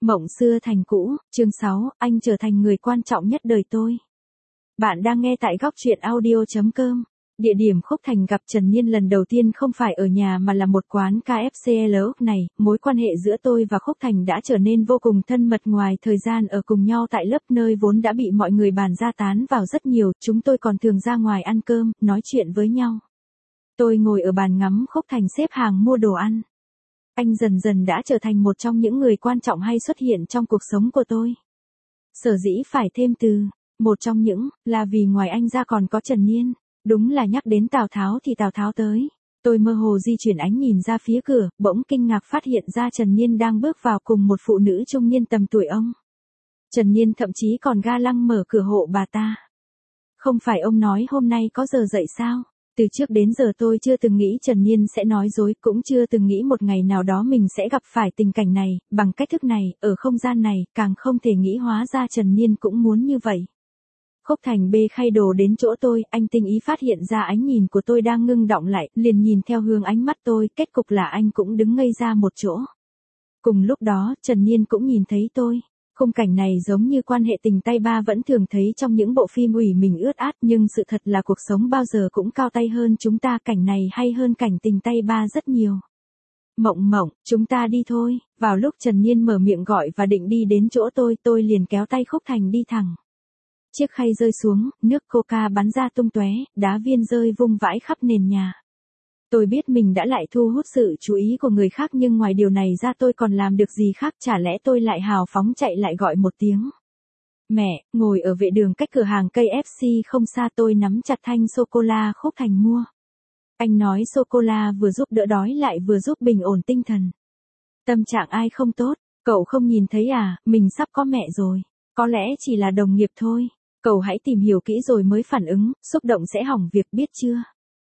Mộng xưa thành cũ, chương 6, anh trở thành người quan trọng nhất đời tôi. Bạn đang nghe tại góc truyện audio.com. Địa điểm Khúc Thành gặp Trần Nhiên lần đầu tiên không phải ở nhà mà là một quán KFC lúc này. Mối quan hệ giữa tôi và Khúc Thành đã trở nên vô cùng thân mật ngoài thời gian ở cùng nhau tại lớp nơi vốn đã bị mọi người bàn ra tán vào rất nhiều. Chúng tôi còn thường ra ngoài ăn cơm, nói chuyện với nhau. Tôi ngồi ở bàn ngắm Khúc Thành xếp hàng mua đồ ăn. Anh dần dần đã trở thành một trong những người quan trọng hay xuất hiện trong cuộc sống của tôi. Sở dĩ phải thêm từ, một trong những, là vì ngoài anh ra còn có Trần Nhiên. Đúng là nhắc đến Tào Tháo thì Tào Tháo tới. Tôi mơ hồ di chuyển ánh nhìn ra phía cửa, bỗng kinh ngạc phát hiện ra Trần Nhiên đang bước vào cùng một phụ nữ trung niên tầm tuổi ông. Trần Nhiên thậm chí còn ga lăng mở cửa hộ bà ta. Không phải ông nói hôm nay có giờ dậy sao? Từ trước đến giờ tôi chưa từng nghĩ Trần Nhiên sẽ nói dối, cũng chưa từng nghĩ một ngày nào đó mình sẽ gặp phải tình cảnh này, bằng cách thức này, ở không gian này, càng không thể nghĩ hóa ra Trần Nhiên cũng muốn như vậy. Khúc Thành bê khay đồ đến chỗ tôi, anh tinh ý phát hiện ra ánh nhìn của tôi đang ngưng đọng lại, liền nhìn theo hướng ánh mắt tôi, kết cục là anh cũng đứng ngây ra một chỗ. Cùng lúc đó, Trần Nhiên cũng nhìn thấy tôi. Khung cảnh này giống như quan hệ tình tay ba vẫn thường thấy trong những bộ phim ủy mình ướt át, nhưng sự thật là cuộc sống bao giờ cũng cao tay hơn chúng ta, cảnh này hay hơn cảnh tình tay ba rất nhiều. Mộng mộng, chúng ta đi thôi. Vào lúc Trần Nhiên mở miệng gọi và định đi đến chỗ tôi liền kéo tay Khúc Thành đi thẳng. Chiếc khay rơi xuống, nước coca bắn ra tung tóe, đá viên rơi vung vãi khắp nền nhà. Tôi biết mình đã lại thu hút sự chú ý của người khác, nhưng ngoài điều này ra tôi còn làm được gì khác, chả lẽ tôi lại hào phóng chạy lại gọi một tiếng. Mẹ, ngồi ở vệ đường cách cửa hàng cây FC không xa, tôi nắm chặt thanh sô-cô-la Khúc Thành mua. Anh nói sô-cô-la vừa giúp đỡ đói lại vừa giúp bình ổn tinh thần. Tâm trạng ai không tốt, cậu không nhìn thấy à, mình sắp có mẹ rồi. Có lẽ chỉ là đồng nghiệp thôi. Cậu hãy tìm hiểu kỹ rồi mới phản ứng, xúc động sẽ hỏng việc biết chưa?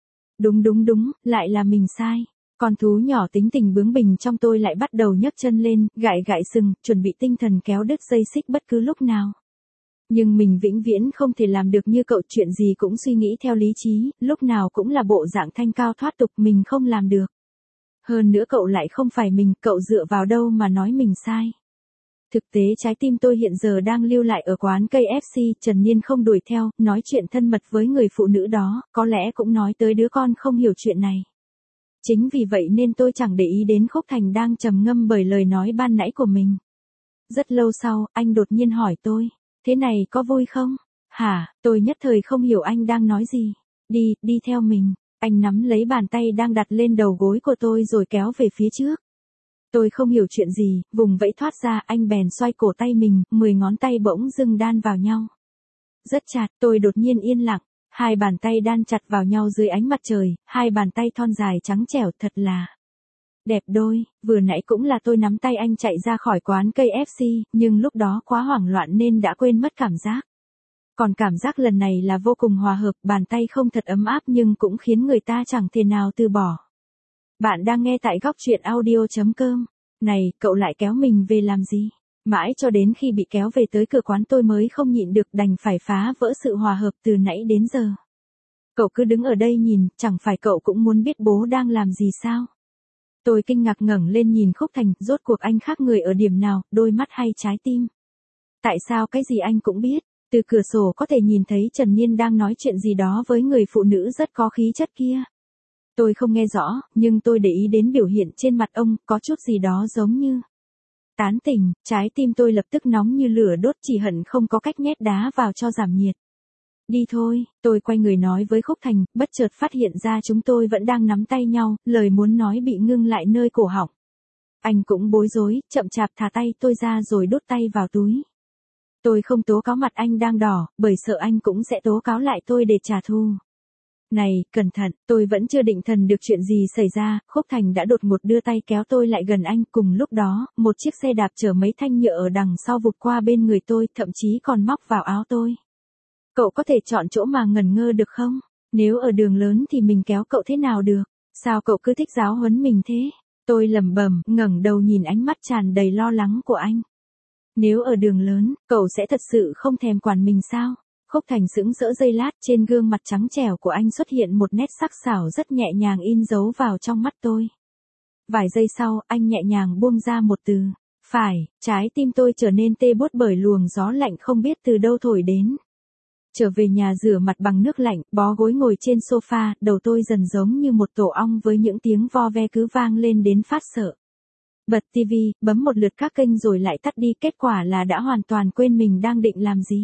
Đúng, lại là mình sai. Con thú nhỏ tính tình bướng bỉnh trong tôi lại bắt đầu nhấc chân lên, gãi sừng, chuẩn bị tinh thần kéo đứt dây xích bất cứ lúc nào. Nhưng mình vĩnh viễn không thể làm được như cậu, chuyện gì cũng suy nghĩ theo lý trí, lúc nào cũng là bộ dạng thanh cao thoát tục, mình không làm được. Hơn nữa cậu lại không phải mình, cậu dựa vào đâu mà nói mình sai. Thực tế trái tim tôi hiện giờ đang lưu lại ở quán cây FC, Trần Nhiên không đuổi theo, nói chuyện thân mật với người phụ nữ đó, có lẽ cũng nói tới đứa con không hiểu chuyện này. Chính vì vậy nên tôi chẳng để ý đến Khúc Thành đang trầm ngâm bởi lời nói ban nãy của mình. Rất lâu sau, anh đột nhiên hỏi tôi, thế này có vui không? Hả, tôi nhất thời không hiểu anh đang nói gì. Đi theo mình. Anh nắm lấy bàn tay đang đặt lên đầu gối của tôi rồi kéo về phía trước. Tôi không hiểu chuyện gì, vùng vẫy thoát ra, anh bèn xoay cổ tay mình, 10 ngón tay bỗng dưng đan vào nhau. Rất chặt, tôi đột nhiên yên lặng, hai bàn tay đan chặt vào nhau dưới ánh mặt trời, hai bàn tay thon dài trắng trẻo thật là đẹp đôi. Vừa nãy cũng là tôi nắm tay anh chạy ra khỏi quán cây FC, nhưng lúc đó quá hoảng loạn nên đã quên mất cảm giác. Còn cảm giác lần này là vô cùng hòa hợp, bàn tay không thật ấm áp nhưng cũng khiến người ta chẳng thể nào từ bỏ. Bạn đang nghe tại góc truyện audio.com. Này, cậu lại kéo mình về làm gì? Mãi cho đến khi bị kéo về tới cửa quán tôi mới không nhịn được, đành phải phá vỡ sự hòa hợp từ nãy đến giờ. Cậu cứ đứng ở đây nhìn, chẳng phải cậu cũng muốn biết bố đang làm gì sao? Tôi kinh ngạc ngẩng lên nhìn Khúc Thành, rốt cuộc anh khác người ở điểm nào, đôi mắt hay trái tim? Tại sao cái gì anh cũng biết? Từ cửa sổ có thể nhìn thấy Trần Nhiên đang nói chuyện gì đó với người phụ nữ rất có khí chất kia. Tôi không nghe rõ, nhưng tôi để ý đến biểu hiện trên mặt ông, có chút gì đó giống như tán tỉnh, trái tim tôi lập tức nóng như lửa đốt, chỉ hận không có cách nhét đá vào cho giảm nhiệt. Đi thôi, tôi quay người nói với Khúc Thành, bất chợt phát hiện ra chúng tôi vẫn đang nắm tay nhau, lời muốn nói bị ngưng lại nơi cổ họng. Anh cũng bối rối, chậm chạp thả tay tôi ra rồi đút tay vào túi. Tôi không tố cáo mặt anh đang đỏ, bởi sợ anh cũng sẽ tố cáo lại tôi để trả thù. Này, cẩn thận, tôi vẫn chưa định thần được chuyện gì xảy ra, Khúc Thành đã đột ngột đưa tay kéo tôi lại gần anh, cùng lúc đó, một chiếc xe đạp chở mấy thanh nhựa ở đằng sau vụt qua bên người tôi, thậm chí còn móc vào áo tôi. Cậu có thể chọn chỗ mà ngẩn ngơ được không? Nếu ở đường lớn thì mình kéo cậu thế nào được? Sao cậu cứ thích giáo huấn mình thế? Tôi lẩm bẩm, ngẩng đầu nhìn ánh mắt tràn đầy lo lắng của anh. Nếu ở đường lớn, cậu sẽ thật sự không thèm quản mình sao? Khúc Thành sững sỡ giây lát, trên gương mặt trắng trẻo của anh xuất hiện một nét sắc sảo rất nhẹ nhàng in dấu vào trong mắt tôi. Vài giây sau, anh nhẹ nhàng buông ra một từ, Phải, trái tim tôi trở nên tê buốt bởi luồng gió lạnh không biết từ đâu thổi đến. Trở về nhà rửa mặt bằng nước lạnh, bó gối ngồi trên sofa, đầu tôi dần giống như một tổ ong với những tiếng vo ve cứ vang lên đến phát sợ. Bật tivi, bấm một lượt các kênh rồi lại tắt đi, kết quả là đã hoàn toàn quên mình đang định làm gì.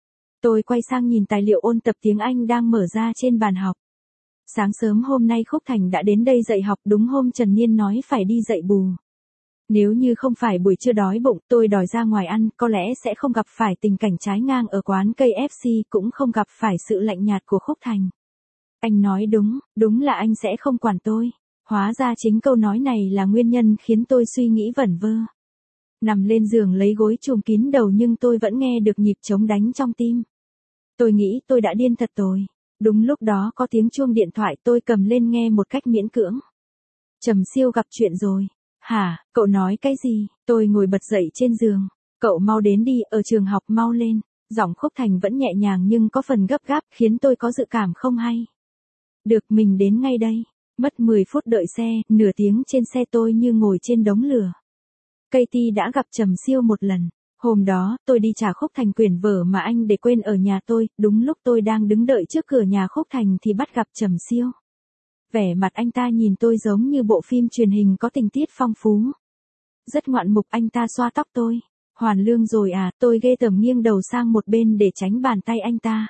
Tôi quay sang nhìn tài liệu ôn tập tiếng Anh đang mở ra trên bàn học. Sáng sớm hôm nay Khúc Thành đã đến đây dạy học, đúng hôm Trần Niên nói phải đi dạy bù. Nếu như không phải buổi trưa đói bụng, tôi đòi ra ngoài ăn, có lẽ sẽ không gặp phải tình cảnh trái ngang ở quán KFC, cũng không gặp phải sự lạnh nhạt của Khúc Thành. Anh nói đúng, đúng là anh sẽ không quản tôi. Hóa ra chính câu nói này là nguyên nhân khiến tôi suy nghĩ vẩn vơ. Nằm lên giường lấy gối trùm kín đầu nhưng tôi vẫn nghe được nhịp trống đánh trong tim. Tôi nghĩ tôi đã điên thật rồi. Đúng lúc đó có tiếng chuông điện thoại, tôi cầm lên nghe một cách miễn cưỡng. Trầm Siêu gặp chuyện rồi. Hả, cậu nói cái gì? Tôi ngồi bật dậy trên giường. Cậu mau đến đi, ở trường học mau lên. Giọng Khúc Thành vẫn nhẹ nhàng nhưng có phần gấp gáp, khiến tôi có dự cảm không hay. Được, mình đến ngay đây. Mất 10 phút đợi xe, nửa tiếng trên xe tôi như ngồi trên đống lửa. Katie đã gặp Trầm Siêu một lần. Hôm đó, tôi đi trả Khúc Thành quyển vở mà anh để quên ở nhà tôi, đúng lúc tôi đang đứng đợi trước cửa nhà Khúc Thành thì bắt gặp Trầm Siêu. Vẻ mặt anh ta nhìn tôi giống như bộ phim truyền hình có tình tiết phong phú. Rất ngoạn mục, anh ta xoa tóc tôi. Hoàn lương rồi à, tôi ghê tởm nghiêng đầu sang một bên để tránh bàn tay anh ta.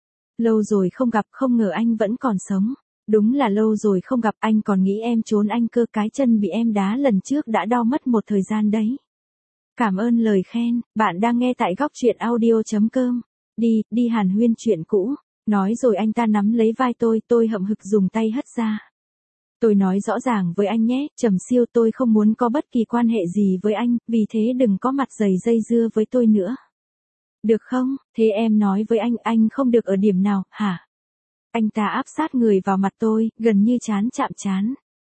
Lâu rồi không gặp, không ngờ anh vẫn còn sống. Đúng là lâu rồi không gặp, anh còn nghĩ em trốn anh cơ, cái chân bị em đá lần trước đã đau mất một thời gian đấy. Cảm ơn lời khen, bạn đang nghe tại góc truyện audio.com. Đi hàn huyên chuyện cũ. Nói rồi anh ta nắm lấy vai tôi hậm hực dùng tay hất ra. Tôi nói rõ ràng với anh nhé, Trầm Siêu, tôi không muốn có bất kỳ quan hệ gì với anh, vì thế đừng có mặt dây dưa với tôi nữa. Được không, thế em nói với anh không được ở điểm nào, hả? Anh ta áp sát người vào mặt tôi, gần như trán chạm trán.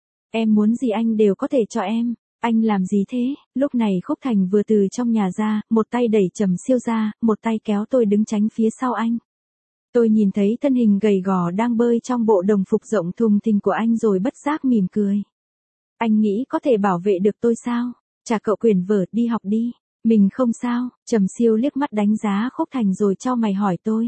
Em muốn gì anh đều có thể cho em. Anh làm gì thế? Lúc này Khúc Thành vừa từ trong nhà ra, một tay đẩy Trầm Siêu ra, một tay kéo tôi đứng tránh phía sau anh. Tôi nhìn thấy thân hình gầy gò đang bơi trong bộ đồng phục rộng thùng thình của anh rồi bất giác mỉm cười. Anh nghĩ có thể bảo vệ được tôi sao? Trả cậu quyển vở, đi học đi. Mình không sao. Trầm Siêu liếc mắt đánh giá Khúc Thành rồi chau mày hỏi tôi.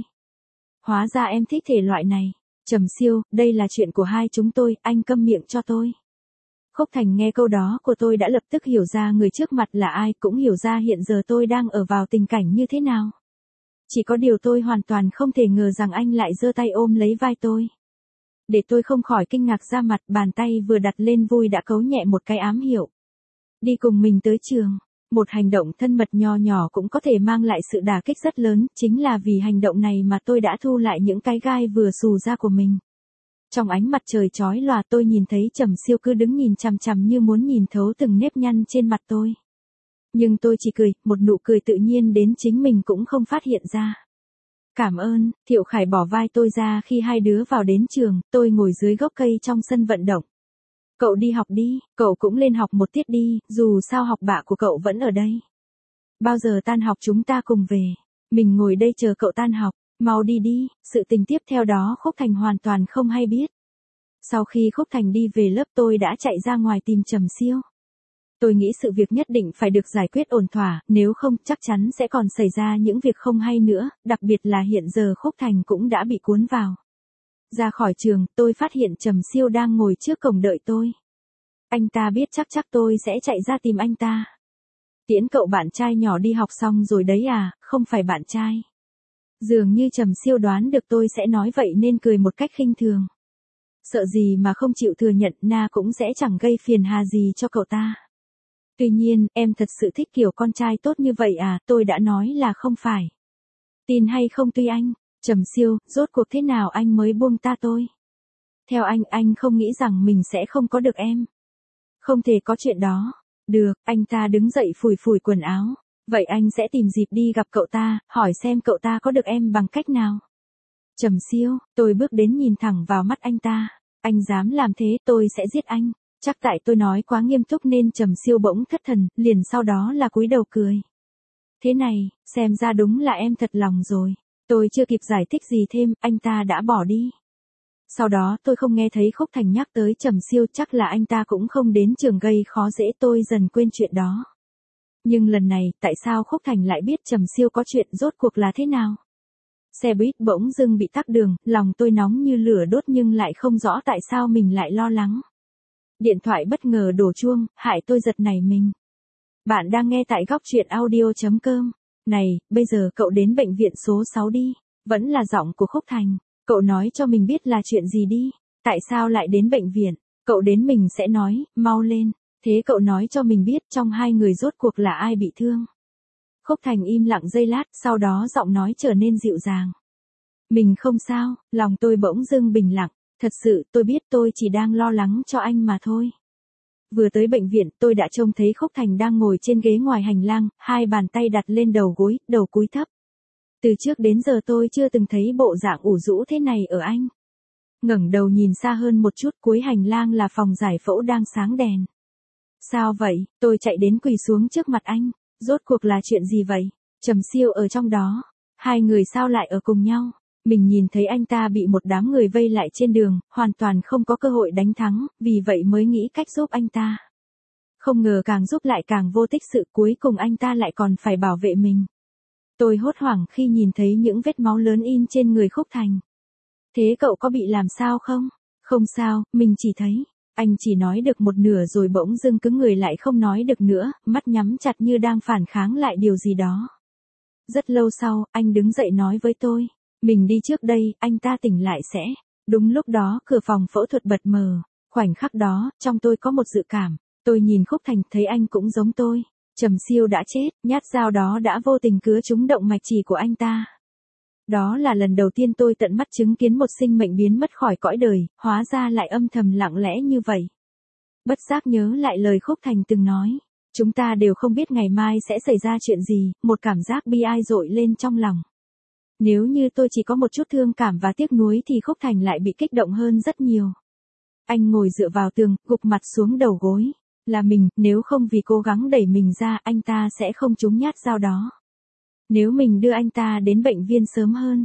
Hóa ra em thích thể loại này. Trầm Siêu, đây là chuyện của hai chúng tôi, anh câm miệng cho tôi. Khúc Thành nghe câu đó của tôi đã lập tức hiểu ra người trước mặt là ai, cũng hiểu ra hiện giờ tôi đang ở vào tình cảnh như thế nào. Chỉ có điều tôi hoàn toàn không thể ngờ rằng anh lại giơ tay ôm lấy vai tôi. Để tôi không khỏi kinh ngạc ra mặt, bàn tay vừa đặt lên vui đã cấu nhẹ một cái ám hiệu. Đi cùng mình tới trường. Một hành động thân mật nho nhỏ cũng có thể mang lại sự đả kích rất lớn, chính là vì hành động này mà tôi đã thu lại những cái gai vừa xù ra của mình. Trong ánh mặt trời chói lòa tôi nhìn thấy Trầm Siêu cứ đứng nhìn chằm chằm như muốn nhìn thấu từng nếp nhăn trên mặt tôi. Nhưng tôi chỉ cười, một nụ cười tự nhiên đến chính mình cũng không phát hiện ra. Cảm ơn, Thiệu Khải bỏ vai tôi ra khi hai đứa vào đến trường, tôi ngồi dưới gốc cây trong sân vận động. Cậu đi học đi, cậu cũng lên học một tiết đi, dù sao học bạ của cậu vẫn ở đây. Bao giờ tan học chúng ta cùng về, mình ngồi đây chờ cậu tan học, mau đi đi, sự tình tiếp theo đó Khúc Thành hoàn toàn không hay biết. Sau khi Khúc Thành đi về lớp tôi đã chạy ra ngoài tìm Trầm Siêu. Tôi nghĩ sự việc nhất định phải được giải quyết ổn thỏa, nếu không chắc chắn sẽ còn xảy ra những việc không hay nữa, đặc biệt là hiện giờ Khúc Thành cũng đã bị cuốn vào. Ra khỏi trường, tôi phát hiện Trầm Siêu đang ngồi trước cổng đợi tôi. Anh ta biết chắc tôi sẽ chạy ra tìm anh ta. Tiễn cậu bạn trai nhỏ đi học xong rồi đấy à, không phải bạn trai. Dường như Trầm Siêu đoán được tôi sẽ nói vậy nên cười một cách khinh thường. Sợ gì mà không chịu thừa nhận, na cũng sẽ chẳng gây phiền hà gì cho cậu ta. Tuy nhiên, em thật sự thích kiểu con trai tốt như vậy à, tôi đã nói là không phải. Tin hay không tùy anh. Trầm Siêu, rốt cuộc thế nào anh mới buông ta tôi? Theo anh không nghĩ rằng mình sẽ không có được em. Không thể có chuyện đó. Được, anh ta đứng dậy phủi phủi quần áo. Vậy anh sẽ tìm dịp đi gặp cậu ta, hỏi xem cậu ta có được em bằng cách nào. Trầm Siêu, tôi bước đến nhìn thẳng vào mắt anh ta. Anh dám làm thế, tôi sẽ giết anh. Chắc tại tôi nói quá nghiêm túc nên Trầm Siêu bỗng thất thần, liền sau đó là cúi đầu cười. Thế này, xem ra đúng là em thật lòng rồi. Tôi chưa kịp giải thích gì thêm, anh ta đã bỏ đi. Sau đó tôi không nghe thấy Khúc Thành nhắc tới Trầm Siêu, chắc là anh ta cũng không đến trường gây khó dễ, tôi dần quên chuyện đó. Nhưng lần này, tại sao Khúc Thành lại biết Trầm Siêu có chuyện, rốt cuộc là thế nào? Xe buýt bỗng dưng bị tắc đường, lòng tôi nóng như lửa đốt nhưng lại không rõ tại sao mình lại lo lắng. Điện thoại bất ngờ đổ chuông, hại tôi giật nảy mình. Bạn đang nghe tại góc truyện audio.com. Này, bây giờ cậu đến bệnh viện số 6 đi. Vẫn là giọng của Khúc Thành. Cậu nói cho mình biết là chuyện gì đi. Tại sao lại đến bệnh viện? Cậu đến mình sẽ nói, mau lên. Thế cậu nói cho mình biết trong hai người rốt cuộc là ai bị thương. Khúc Thành im lặng giây lát, sau đó giọng nói trở nên dịu dàng. Mình không sao, lòng tôi bỗng dưng bình lặng. Thật sự, tôi biết tôi chỉ đang lo lắng cho anh mà thôi. Vừa tới bệnh viện, tôi đã trông thấy Khúc Thành đang ngồi trên ghế ngoài hành lang, hai bàn tay đặt lên đầu gối, đầu cúi thấp. Từ trước đến giờ tôi chưa từng thấy bộ dạng ủ rũ thế này ở anh. Ngẩng đầu nhìn xa hơn một chút, cuối hành lang là phòng giải phẫu đang sáng đèn. Sao vậy? Tôi chạy đến quỳ xuống trước mặt anh. Rốt cuộc là chuyện gì vậy? Trầm Siêu ở trong đó. Hai người sao lại ở cùng nhau? Mình nhìn thấy anh ta bị một đám người vây lại trên đường, hoàn toàn không có cơ hội đánh thắng, vì vậy mới nghĩ cách giúp anh ta. Không ngờ càng giúp lại càng vô tích sự, cuối cùng anh ta lại còn phải bảo vệ mình. Tôi hốt hoảng khi nhìn thấy những vết máu lớn in trên người Khúc Thành. Thế cậu có bị làm sao không? Không sao, mình chỉ thấy. Anh chỉ nói được một nửa rồi bỗng dưng cứng người lại không nói được nữa, mắt nhắm chặt như đang phản kháng lại điều gì đó. Rất lâu sau, anh đứng dậy nói với tôi. Mình đi trước đây, anh ta tỉnh lại sẽ. Đúng lúc đó, cửa phòng phẫu thuật bật mở. Khoảnh khắc đó, trong tôi có một dự cảm. Tôi nhìn Khúc Thành, thấy anh cũng giống tôi. Trầm Siêu đã chết, nhát dao đó đã vô tình cứa trúng động mạch chỉ của anh ta. Đó là lần đầu tiên tôi tận mắt chứng kiến một sinh mệnh biến mất khỏi cõi đời, hóa ra lại âm thầm lặng lẽ như vậy. Bất giác nhớ lại lời Khúc Thành từng nói. Chúng ta đều không biết ngày mai sẽ xảy ra chuyện gì, một cảm giác bi ai dội lên trong lòng. Nếu như tôi chỉ có một chút thương cảm và tiếc nuối thì Khúc Thành lại bị kích động hơn rất nhiều. Anh ngồi dựa vào tường, gục mặt xuống đầu gối. Là mình, nếu không vì cố gắng đẩy mình ra, anh ta sẽ không trúng nhát dao đó. Nếu mình đưa anh ta đến bệnh viện sớm hơn,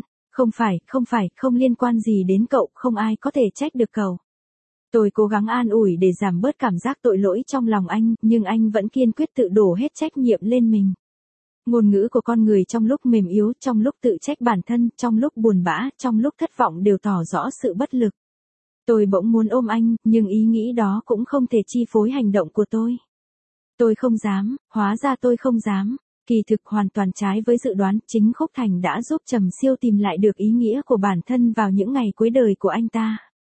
không liên quan gì đến cậu, không ai có thể trách được cậu. Tôi cố gắng an ủi để giảm bớt cảm giác tội lỗi trong lòng anh, nhưng anh vẫn kiên quyết tự đổ hết trách nhiệm lên mình. Ngôn ngữ của con người trong lúc mềm yếu, trong lúc tự trách bản thân, trong lúc buồn bã, trong lúc thất vọng đều tỏ rõ sự bất lực. Tôi bỗng muốn ôm anh, nhưng ý nghĩ đó cũng không thể chi phối hành động của tôi. Tôi không dám, hóa ra tôi không dám. Kỳ thực hoàn toàn trái với dự đoán, chính Khúc Thành đã giúp Trầm Siêu tìm lại được ý nghĩa của bản thân vào những ngày cuối đời của anh ta.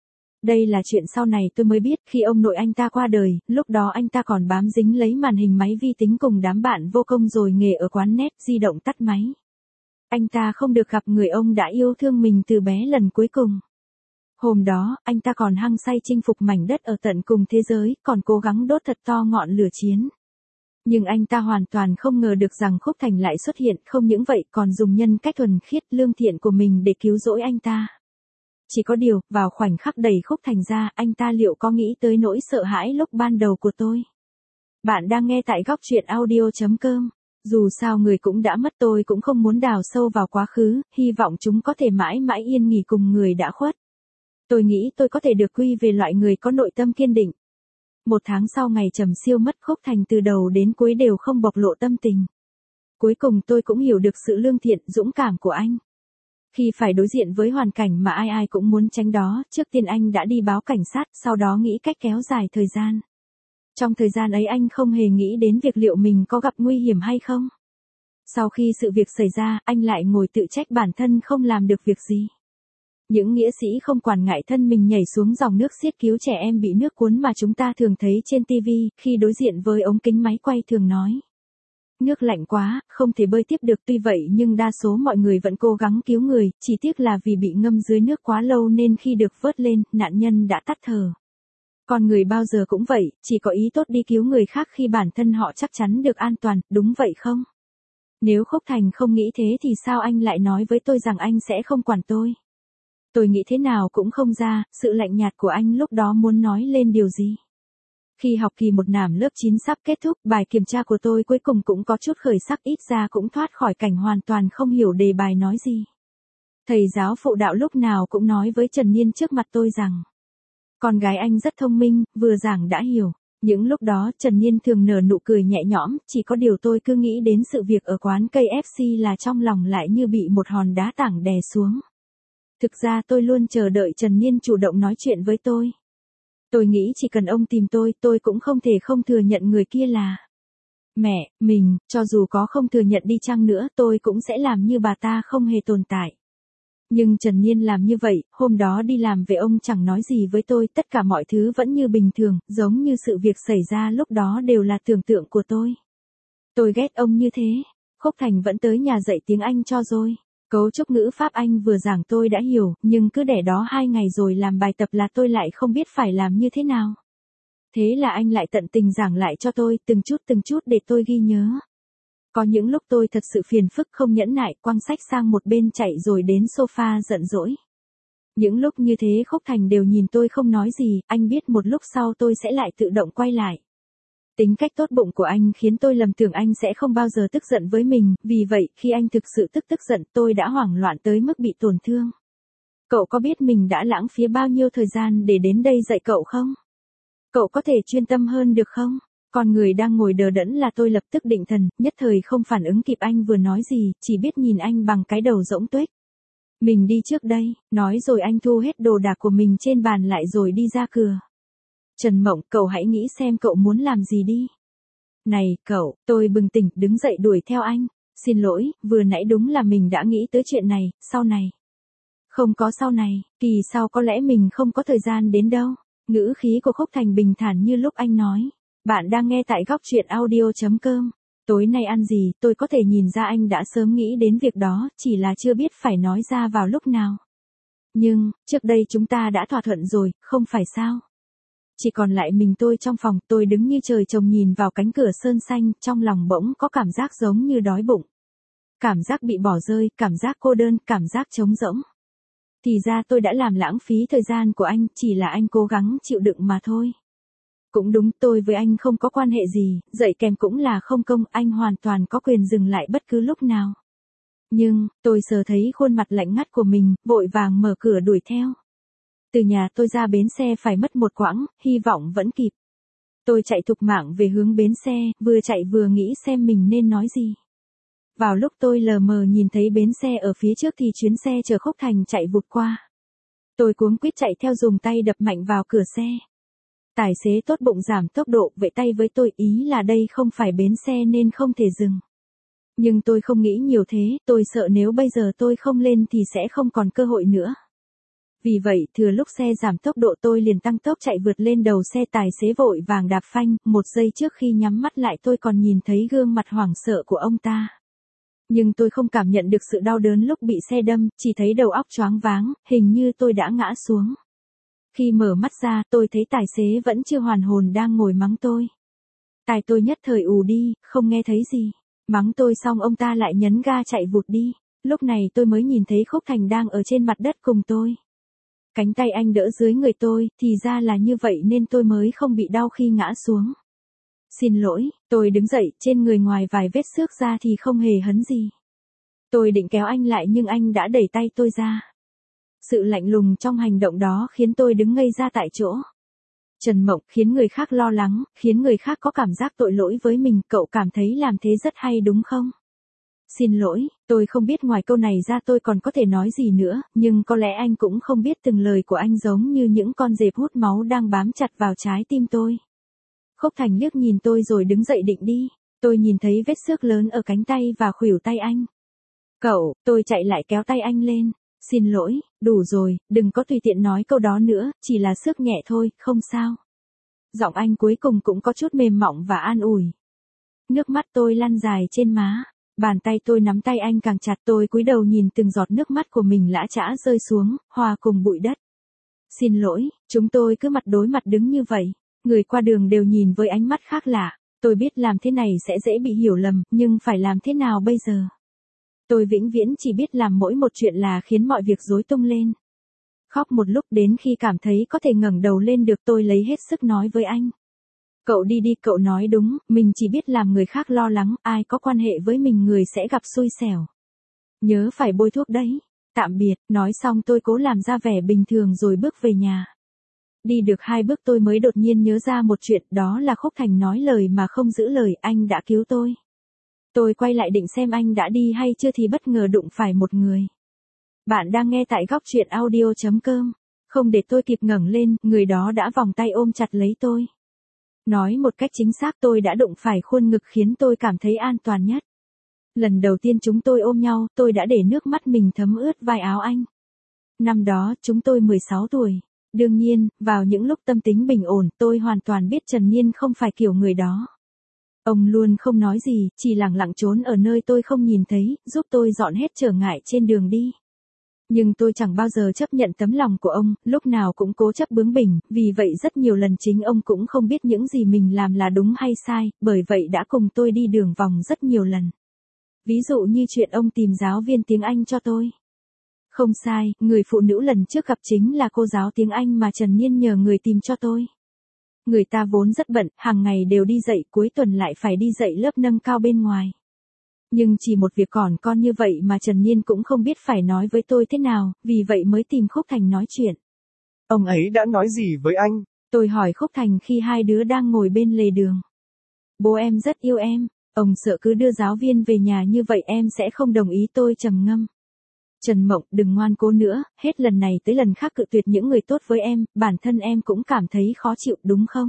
Đây là chuyện sau này tôi mới biết, khi ông nội anh ta qua đời, lúc đó anh ta còn bám dính lấy màn hình máy vi tính cùng đám bạn vô công rồi nghề ở quán net di động tắt máy. Anh ta không được gặp người ông đã yêu thương mình từ bé lần cuối cùng. Hôm đó, anh ta còn hăng say chinh phục mảnh đất ở tận cùng thế giới, còn cố gắng đốt thật to ngọn lửa chiến. Nhưng anh ta hoàn toàn không ngờ được rằng Khúc Thành lại xuất hiện, không những vậy còn dùng nhân cách thuần khiết lương thiện của mình để cứu rỗi anh ta. Chỉ có điều, vào khoảnh khắc đẩy Khúc Thành ra, anh ta liệu có nghĩ tới nỗi sợ hãi lúc ban đầu của tôi? Bạn đang nghe tại góc truyện audio.com. Dù sao người cũng đã mất, tôi cũng không muốn đào sâu vào quá khứ, hy vọng chúng có thể mãi mãi yên nghỉ cùng người đã khuất. Tôi nghĩ tôi có thể được quy về loại người có nội tâm kiên định. 1 tháng sau ngày Trầm Siêu mất, Khúc Thành từ đầu đến cuối đều không bộc lộ tâm tình. Cuối cùng tôi cũng hiểu được sự lương thiện, dũng cảm của anh. Khi phải đối diện với hoàn cảnh mà ai ai cũng muốn tránh đó, trước tiên anh đã đi báo cảnh sát, sau đó nghĩ cách kéo dài thời gian. Trong thời gian ấy anh không hề nghĩ đến việc liệu mình có gặp nguy hiểm hay không. Sau khi sự việc xảy ra, anh lại ngồi tự trách bản thân không làm được việc gì. Những nghĩa sĩ không quản ngại thân mình nhảy xuống dòng nước xiết cứu trẻ em bị nước cuốn mà chúng ta thường thấy trên TV, khi đối diện với ống kính máy quay thường nói. Nước lạnh quá, không thể bơi tiếp được, tuy vậy nhưng đa số mọi người vẫn cố gắng cứu người, chỉ tiếc là vì bị ngâm dưới nước quá lâu nên khi được vớt lên, nạn nhân đã tắt thở. Con người bao giờ cũng vậy, chỉ có ý tốt đi cứu người khác khi bản thân họ chắc chắn được an toàn, đúng vậy không? Nếu Khúc Thành không nghĩ thế thì sao anh lại nói với tôi rằng anh sẽ không quản tôi? Tôi nghĩ thế nào cũng không ra, sự lạnh nhạt của anh lúc đó muốn nói lên điều gì. Khi học kỳ 1 nàm lớp 9 sắp kết thúc, bài kiểm tra của tôi cuối cùng cũng có chút khởi sắc, ít ra cũng thoát khỏi cảnh hoàn toàn không hiểu đề bài nói gì. Thầy giáo phụ đạo lúc nào cũng nói với Trần Niên trước mặt tôi rằng, con gái anh rất thông minh, vừa giảng đã hiểu. Những lúc đó Trần Nhiên thường nở nụ cười nhẹ nhõm, chỉ có điều tôi cứ nghĩ đến sự việc ở quán KFC là trong lòng lại như bị một hòn đá tảng đè xuống. Thực ra tôi luôn chờ đợi Trần Nhiên chủ động nói chuyện với tôi. Tôi nghĩ chỉ cần ông tìm tôi cũng không thể không thừa nhận người kia là mẹ mình, cho dù có không thừa nhận đi chăng nữa tôi cũng sẽ làm như bà ta không hề tồn tại. Nhưng Trần Nhiên làm như vậy, hôm đó đi làm về ông chẳng nói gì với tôi, tất cả mọi thứ vẫn như bình thường, giống như sự việc xảy ra lúc đó đều là tưởng tượng của tôi. Tôi ghét ông như thế. Khúc Thành vẫn tới nhà dạy tiếng Anh cho rồi. Cấu trúc ngữ pháp Anh vừa giảng tôi đã hiểu, nhưng cứ để đó 2 ngày rồi làm bài tập là tôi lại không biết phải làm như thế nào. Thế là anh lại tận tình giảng lại cho tôi, từng chút để tôi ghi nhớ. Có những lúc tôi thật sự phiền phức không nhẫn nại, quăng sách sang một bên chạy rồi đến sofa giận dỗi. Những lúc như thế Khúc Thành đều nhìn tôi không nói gì, anh biết một lúc sau tôi sẽ lại tự động quay lại. Tính cách tốt bụng của anh khiến tôi lầm tưởng anh sẽ không bao giờ tức giận với mình, vì vậy khi anh thực sự tức giận tôi đã hoảng loạn tới mức bị tổn thương. Cậu có biết mình đã lãng phí bao nhiêu thời gian để đến đây dạy cậu không? Cậu có thể chuyên tâm hơn được không? Con người đang ngồi đờ đẫn là tôi lập tức định thần, nhất thời không phản ứng kịp anh vừa nói gì, chỉ biết nhìn anh bằng cái đầu rỗng tuếch. Mình đi trước đây, nói rồi anh thu hết đồ đạc của mình trên bàn lại rồi đi ra cửa. Trần Mộng, cậu hãy nghĩ xem cậu muốn làm gì đi. Này, cậu, tôi bừng tỉnh, đứng dậy đuổi theo anh. Xin lỗi, vừa nãy đúng là mình đã nghĩ tới chuyện này, sau này. Không có sau này, kỳ sau có lẽ mình không có thời gian đến đâu. Ngữ khí của Khúc Thành bình thản như lúc anh nói. Bạn đang nghe tại góc truyện audio.com. Tối nay ăn gì, tôi có thể nhìn ra anh đã sớm nghĩ đến việc đó, chỉ là chưa biết phải nói ra vào lúc nào. Nhưng, trước đây chúng ta đã thỏa thuận rồi, không phải sao? Chỉ còn lại mình tôi trong phòng, tôi đứng như trời trồng nhìn vào cánh cửa sơn xanh, trong lòng bỗng có cảm giác giống như đói bụng. Cảm giác bị bỏ rơi, cảm giác cô đơn, cảm giác trống rỗng. Thì ra tôi đã làm lãng phí thời gian của anh, chỉ là anh cố gắng chịu đựng mà thôi. Cũng đúng, tôi với anh không có quan hệ gì, dạy kèm cũng là không công, anh hoàn toàn có quyền dừng lại bất cứ lúc nào. Nhưng, tôi sờ thấy khuôn mặt lạnh ngắt của mình, vội vàng mở cửa đuổi theo. Từ nhà tôi ra bến xe phải mất một quãng, hy vọng vẫn kịp. Tôi chạy thục mạng về hướng bến xe, vừa chạy vừa nghĩ xem mình nên nói gì. Vào lúc tôi lờ mờ nhìn thấy bến xe ở phía trước thì chuyến xe chở Khúc Thành chạy vụt qua. Tôi cuống quýt chạy theo dùng tay đập mạnh vào cửa xe. Tài xế tốt bụng giảm tốc độ vẫy tay với tôi, ý là đây không phải bến xe nên không thể dừng. Nhưng tôi không nghĩ nhiều thế, tôi sợ nếu bây giờ tôi không lên thì sẽ không còn cơ hội nữa. Vì vậy, thừa lúc xe giảm tốc độ tôi liền tăng tốc chạy vượt lên đầu xe, tài xế vội vàng đạp phanh, một giây trước khi nhắm mắt lại tôi còn nhìn thấy gương mặt hoảng sợ của ông ta. Nhưng tôi không cảm nhận được sự đau đớn lúc bị xe đâm, chỉ thấy đầu óc choáng váng, hình như tôi đã ngã xuống. Khi mở mắt ra, tôi thấy tài xế vẫn chưa hoàn hồn đang ngồi mắng tôi. Tai tôi nhất thời ù đi, không nghe thấy gì. Mắng tôi xong ông ta lại nhấn ga chạy vụt đi. Lúc này tôi mới nhìn thấy Khúc Thành đang ở trên mặt đất cùng tôi. Cánh tay anh đỡ dưới người tôi, thì ra là như vậy nên tôi mới không bị đau khi ngã xuống. Xin lỗi, tôi đứng dậy, trên người ngoài vài vết xước ra thì không hề hấn gì. Tôi định kéo anh lại nhưng anh đã đẩy tay tôi ra. Sự lạnh lùng trong hành động đó khiến tôi đứng ngây ra tại chỗ. Trần Mộng, khiến người khác lo lắng, khiến người khác có cảm giác tội lỗi với mình, cậu cảm thấy làm thế rất hay đúng không? Xin lỗi, tôi không biết ngoài câu này ra tôi còn có thể nói gì nữa, nhưng có lẽ anh cũng không biết từng lời của anh giống như những con dẹp hút máu đang bám chặt vào trái tim tôi. Khúc Thành liếc nhìn tôi rồi đứng dậy định đi, tôi nhìn thấy vết xước lớn ở cánh tay và khuỷu tay anh. Cậu, tôi chạy lại kéo tay anh lên. Xin lỗi, đủ rồi, đừng có tùy tiện nói câu đó nữa, chỉ là xước nhẹ thôi, không sao. Giọng anh cuối cùng cũng có chút mềm mỏng và an ủi. Nước mắt tôi lăn dài trên má, bàn tay tôi nắm tay anh càng chặt, tôi cúi đầu nhìn từng giọt nước mắt của mình lã chã rơi xuống, hòa cùng bụi đất. Xin lỗi, chúng tôi cứ mặt đối mặt đứng như vậy, người qua đường đều nhìn với ánh mắt khác lạ, tôi biết làm thế này sẽ dễ bị hiểu lầm, nhưng phải làm thế nào bây giờ? Tôi vĩnh viễn chỉ biết làm mỗi một chuyện là khiến mọi việc rối tung lên. Khóc một lúc đến khi cảm thấy có thể ngẩng đầu lên được tôi lấy hết sức nói với anh. Cậu đi đi, cậu nói đúng, mình chỉ biết làm người khác lo lắng, ai có quan hệ với mình người sẽ gặp xui xẻo. Nhớ phải bôi thuốc đấy. Tạm biệt, nói xong tôi cố làm ra vẻ bình thường rồi bước về nhà. Đi được 2 bước tôi mới đột nhiên nhớ ra một chuyện, đó là Khúc Thành nói lời mà không giữ lời, anh đã cứu tôi. Tôi quay lại định xem anh đã đi hay chưa thì bất ngờ đụng phải một người. Bạn đang nghe tại góc truyện audio.com. Không để tôi kịp ngẩng lên, người đó đã vòng tay ôm chặt lấy tôi. Nói một cách chính xác, tôi đã đụng phải khuôn ngực khiến tôi cảm thấy an toàn nhất. Lần đầu tiên chúng tôi ôm nhau, tôi đã để nước mắt mình thấm ướt vai áo anh. Năm đó, chúng tôi 16 tuổi. Đương nhiên, vào những lúc tâm tính bình ổn, tôi hoàn toàn biết Trần Nhiên không phải kiểu người đó. Ông luôn không nói gì, chỉ lặng lặng trốn ở nơi tôi không nhìn thấy, giúp tôi dọn hết trở ngại trên đường đi. Nhưng tôi chẳng bao giờ chấp nhận tấm lòng của ông, lúc nào cũng cố chấp bướng bỉnh, vì vậy rất nhiều lần chính ông cũng không biết những gì mình làm là đúng hay sai, bởi vậy đã cùng tôi đi đường vòng rất nhiều lần. Ví dụ như chuyện ông tìm giáo viên tiếng Anh cho tôi. Không sai, người phụ nữ lần trước gặp chính là cô giáo tiếng Anh mà Trần Nhiên nhờ người tìm cho tôi. Người ta vốn rất bận, hàng ngày đều đi dạy, cuối tuần lại phải đi dạy lớp nâng cao bên ngoài. Nhưng chỉ một việc còn con như vậy mà Trần Nhiên cũng không biết phải nói với tôi thế nào, vì vậy mới tìm Khúc Thành nói chuyện. Ông ấy đã nói gì với anh? Tôi hỏi Khúc Thành khi hai đứa đang ngồi bên lề đường. Bố em rất yêu em, ông sợ cứ đưa giáo viên về nhà như vậy em sẽ không đồng ý, tôi trầm ngâm. Trần Mộng, đừng ngoan cố nữa, hết lần này tới lần khác cự tuyệt những người tốt với em, bản thân em cũng cảm thấy khó chịu đúng không?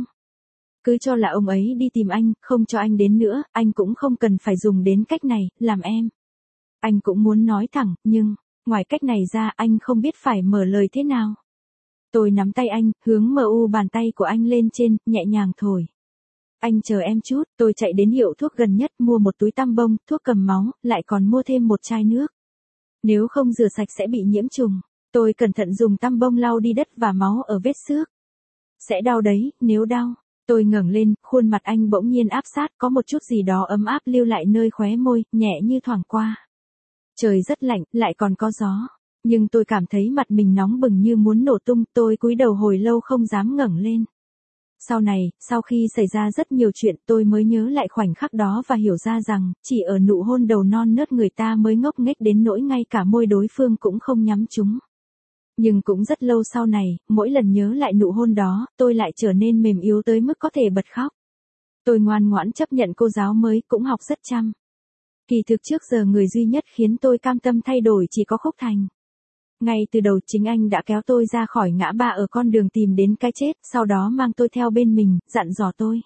Cứ cho là ông ấy đi tìm anh, không cho anh đến nữa, anh cũng không cần phải dùng đến cách này, làm em. Anh cũng muốn nói thẳng, nhưng, ngoài cách này ra anh không biết phải mở lời thế nào. Tôi nắm tay anh, hướng bàn tay của anh lên trên, nhẹ nhàng thổi. Anh chờ em chút, tôi chạy đến hiệu thuốc gần nhất mua một túi tăm bông, thuốc cầm máu, lại còn mua thêm một chai nước. Nếu không rửa sạch sẽ bị nhiễm trùng. Tôi cẩn thận dùng tăm bông lau đi đất và máu ở vết xước. Sẽ đau đấy, nếu đau. Tôi ngẩng lên, khuôn mặt anh bỗng nhiên áp sát, có một chút gì đó ấm áp lưu lại nơi khóe môi, nhẹ như thoảng qua. Trời rất lạnh, lại còn có gió. Nhưng tôi cảm thấy mặt mình nóng bừng như muốn nổ tung, tôi cúi đầu hồi lâu không dám ngẩng lên. Sau này, sau khi xảy ra rất nhiều chuyện tôi mới nhớ lại khoảnh khắc đó và hiểu ra rằng, chỉ ở nụ hôn đầu non nớt người ta mới ngốc nghếch đến nỗi ngay cả môi đối phương cũng không nhắm trúng. Nhưng cũng rất lâu sau này, mỗi lần nhớ lại nụ hôn đó, tôi lại trở nên mềm yếu tới mức có thể bật khóc. Tôi ngoan ngoãn chấp nhận cô giáo mới, cũng học rất chăm. Kỳ thực trước giờ người duy nhất khiến tôi cam tâm thay đổi chỉ có Khúc Thành. Ngay từ đầu chính anh đã kéo tôi ra khỏi ngã ba ở con đường tìm đến cái chết, sau đó mang tôi theo bên mình, dặn dò tôi.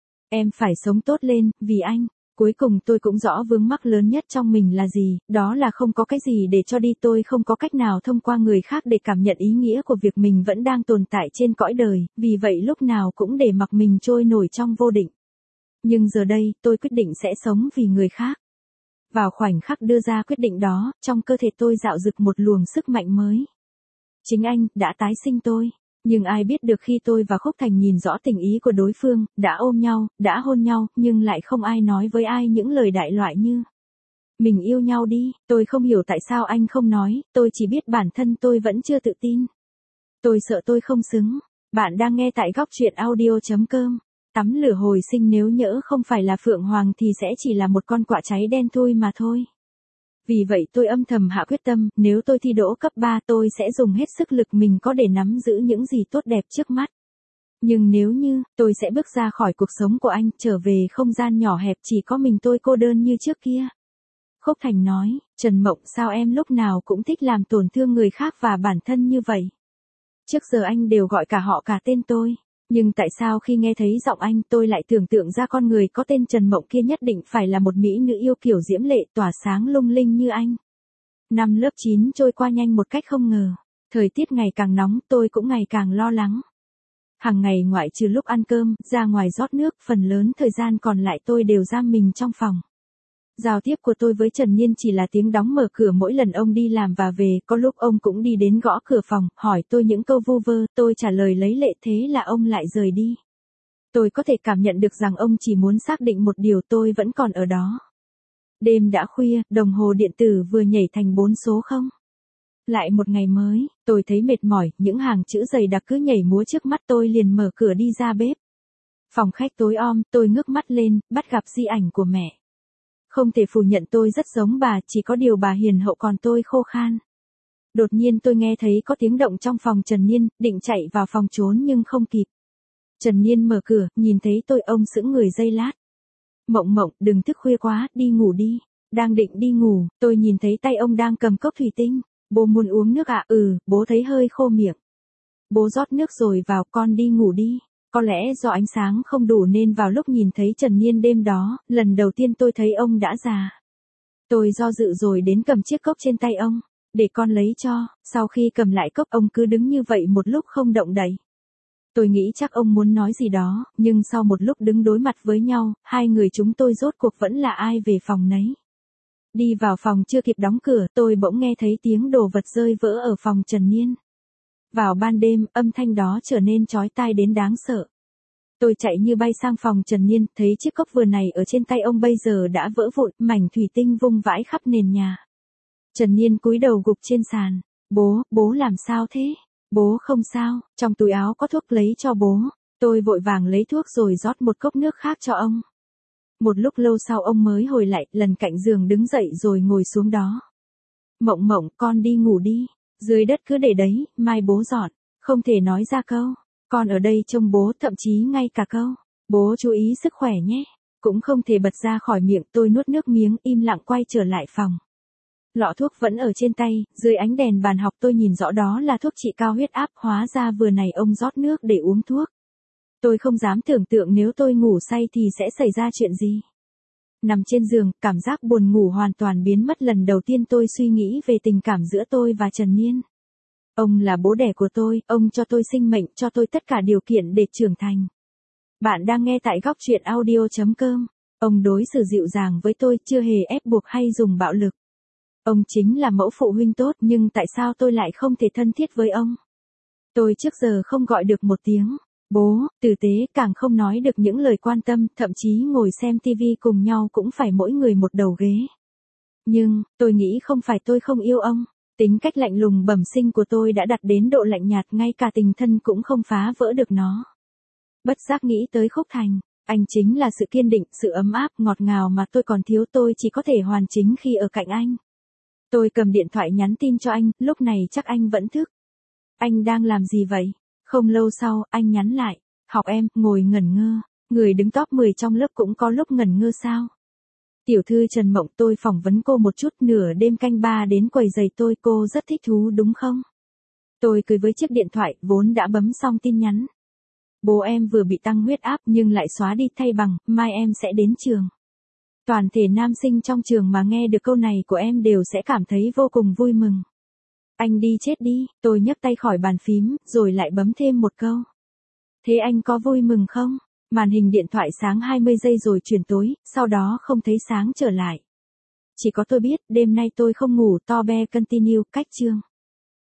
Em phải sống tốt lên, vì anh. Cuối cùng tôi cũng rõ vướng mắc lớn nhất trong mình là gì, đó là không có cái gì để cho đi, tôi không có cách nào thông qua người khác để cảm nhận ý nghĩa của việc mình vẫn đang tồn tại trên cõi đời, vì vậy lúc nào cũng để mặc mình trôi nổi trong vô định. Nhưng giờ đây, tôi quyết định sẽ sống vì người khác. Vào khoảnh khắc đưa ra quyết định đó, trong cơ thể tôi dạo dực một luồng sức mạnh mới. Chính anh, đã tái sinh tôi. Nhưng ai biết được khi tôi và Khúc Thành nhìn rõ tình ý của đối phương, đã ôm nhau, đã hôn nhau, nhưng lại không ai nói với ai những lời đại loại như mình yêu nhau đi. Tôi không hiểu tại sao anh không nói, tôi chỉ biết bản thân tôi vẫn chưa tự tin. Tôi sợ tôi không xứng. Bạn đang nghe tại góc truyện audio.com. Tắm lửa hồi sinh, nếu nhỡ không phải là Phượng Hoàng thì sẽ chỉ là một con quạ cháy đen thui mà thôi. Vì vậy tôi âm thầm hạ quyết tâm, nếu tôi thi đỗ cấp 3 tôi sẽ dùng hết sức lực mình có để nắm giữ những gì tốt đẹp trước mắt. Nhưng nếu như, tôi sẽ bước ra khỏi cuộc sống của anh, trở về không gian nhỏ hẹp chỉ có mình tôi cô đơn như trước kia. Khúc Thành nói, Trần Mộng, sao em lúc nào cũng thích làm tổn thương người khác và bản thân như vậy? Trước giờ anh đều gọi cả họ cả tên tôi. Nhưng tại sao khi nghe thấy giọng anh tôi lại tưởng tượng ra con người có tên Trần Mộng kia nhất định phải là một mỹ nữ yêu kiều diễm lệ tỏa sáng lung linh như anh. Năm lớp 9 trôi qua nhanh một cách không ngờ. Thời tiết ngày càng nóng, tôi cũng ngày càng lo lắng. Hàng ngày ngoại trừ lúc ăn cơm, ra ngoài rót nước, phần lớn thời gian còn lại tôi đều giam mình trong phòng. Giao tiếp của tôi với Trần Nhiên chỉ là tiếng đóng mở cửa mỗi lần ông đi làm và về, có lúc ông cũng đi đến gõ cửa phòng, hỏi tôi những câu vu vơ, tôi trả lời lấy lệ, thế là ông lại rời đi. Tôi có thể cảm nhận được rằng ông chỉ muốn xác định một điều, tôi vẫn còn ở đó. Đêm đã khuya, đồng hồ điện tử vừa nhảy thành 4 số 0. Lại một ngày mới, tôi thấy mệt mỏi, những hàng chữ dày đặc cứ nhảy múa trước mắt, tôi liền mở cửa đi ra bếp. Phòng khách tối om, tôi ngước mắt lên, bắt gặp di ảnh của mẹ. Không thể phủ nhận tôi rất giống bà, chỉ có điều bà hiền hậu còn tôi khô khan. Đột nhiên tôi nghe thấy có tiếng động trong phòng Trần Niên, định chạy vào phòng trốn nhưng không kịp. Trần Niên mở cửa, nhìn thấy tôi ông sững người giây lát. Mộng Mộng, đừng thức khuya quá, đi ngủ đi. Đang định đi ngủ, tôi nhìn thấy tay ông đang cầm cốc thủy tinh. Bố muốn uống nước ạ? Bố thấy hơi khô miệng. Bố rót nước rồi vào, con đi ngủ đi. Có lẽ do ánh sáng không đủ nên vào lúc nhìn thấy Trần Niên đêm đó, lần đầu tiên tôi thấy ông đã già. Tôi do dự rồi đến cầm chiếc cốc trên tay ông, để con lấy cho. Sau khi cầm lại cốc ông cứ đứng như vậy một lúc không động đậy. Tôi nghĩ chắc ông muốn nói gì đó, nhưng sau một lúc đứng đối mặt với nhau, hai người chúng tôi rốt cuộc vẫn là ai về phòng nấy. Đi vào phòng chưa kịp đóng cửa, tôi bỗng nghe thấy tiếng đồ vật rơi vỡ ở phòng Trần Niên. Vào ban đêm, âm thanh đó trở nên chói tai đến đáng sợ. Tôi chạy như bay sang phòng Trần Niên, thấy chiếc cốc vừa này ở trên tay ông bây giờ đã vỡ vụn, mảnh thủy tinh vung vãi khắp nền nhà. Trần Niên cúi đầu gục trên sàn. Bố làm sao thế? Bố không sao, trong túi áo có thuốc, lấy cho bố. Tôi vội vàng lấy thuốc rồi rót một cốc nước khác cho ông. Một lúc lâu sau ông mới hồi lại, lần cạnh giường đứng dậy rồi ngồi xuống đó. Mộng Mộng, con đi ngủ đi. Dưới đất cứ để đấy, mai bố dọn. Không thể nói ra câu. Con ở đây trông bố, thậm chí ngay cả câu. Bố chú ý sức khỏe nhé. Cũng không thể bật ra khỏi miệng. Tôi nuốt nước miếng, im lặng quay trở lại phòng. Lọ thuốc vẫn ở trên tay, dưới ánh đèn bàn học tôi nhìn rõ đó là thuốc trị cao huyết áp, hóa ra vừa này ông rót nước để uống thuốc. Tôi không dám tưởng tượng nếu tôi ngủ say thì sẽ xảy ra chuyện gì. Nằm trên giường, cảm giác buồn ngủ hoàn toàn biến mất. Lần đầu tiên tôi suy nghĩ về tình cảm giữa tôi và Trần Niên. Ông là bố đẻ của tôi, ông cho tôi sinh mệnh, cho tôi tất cả điều kiện để trưởng thành. Bạn đang nghe tại góc truyện audio.com. Ông đối xử dịu dàng với tôi, chưa hề ép buộc hay dùng bạo lực. Ông chính là mẫu phụ huynh tốt, nhưng tại sao tôi lại không thể thân thiết với ông? Tôi trước giờ không gọi được một tiếng bố, tử tế, càng không nói được những lời quan tâm, thậm chí ngồi xem tivi cùng nhau cũng phải mỗi người một đầu ghế. Nhưng, tôi nghĩ không phải tôi không yêu ông. Tính cách lạnh lùng bẩm sinh của tôi đã đạt đến độ lạnh nhạt, ngay cả tình thân cũng không phá vỡ được nó. Bất giác nghĩ tới Khúc Thành. Anh chính là sự kiên định, sự ấm áp, ngọt ngào mà tôi còn thiếu. Tôi chỉ có thể hoàn chính khi ở cạnh anh. Tôi cầm điện thoại nhắn tin cho anh, lúc này chắc anh vẫn thức. Anh đang làm gì vậy? Không lâu sau, anh nhắn lại. Học em, ngồi ngẩn ngơ. Người đứng top 10 trong lớp cũng có lúc ngẩn ngơ sao? Tiểu thư Trần Mộng, tôi phỏng vấn cô một chút, nửa đêm canh 3 đến quầy giày tôi, cô rất thích thú đúng không? Tôi cười với chiếc điện thoại, vốn đã bấm xong tin nhắn. Bố em vừa bị tăng huyết áp nhưng lại xóa đi thay bằng, mai em sẽ đến trường. Toàn thể nam sinh trong trường mà nghe được câu này của em đều sẽ cảm thấy vô cùng vui mừng. Anh đi chết đi, tôi nhấc tay khỏi bàn phím, rồi lại bấm thêm một câu. Thế anh có vui mừng không? Màn hình điện thoại sáng 20 giây rồi chuyển tối, sau đó không thấy sáng trở lại. Chỉ có tôi biết, đêm nay tôi không ngủ. To be continue, cách chương.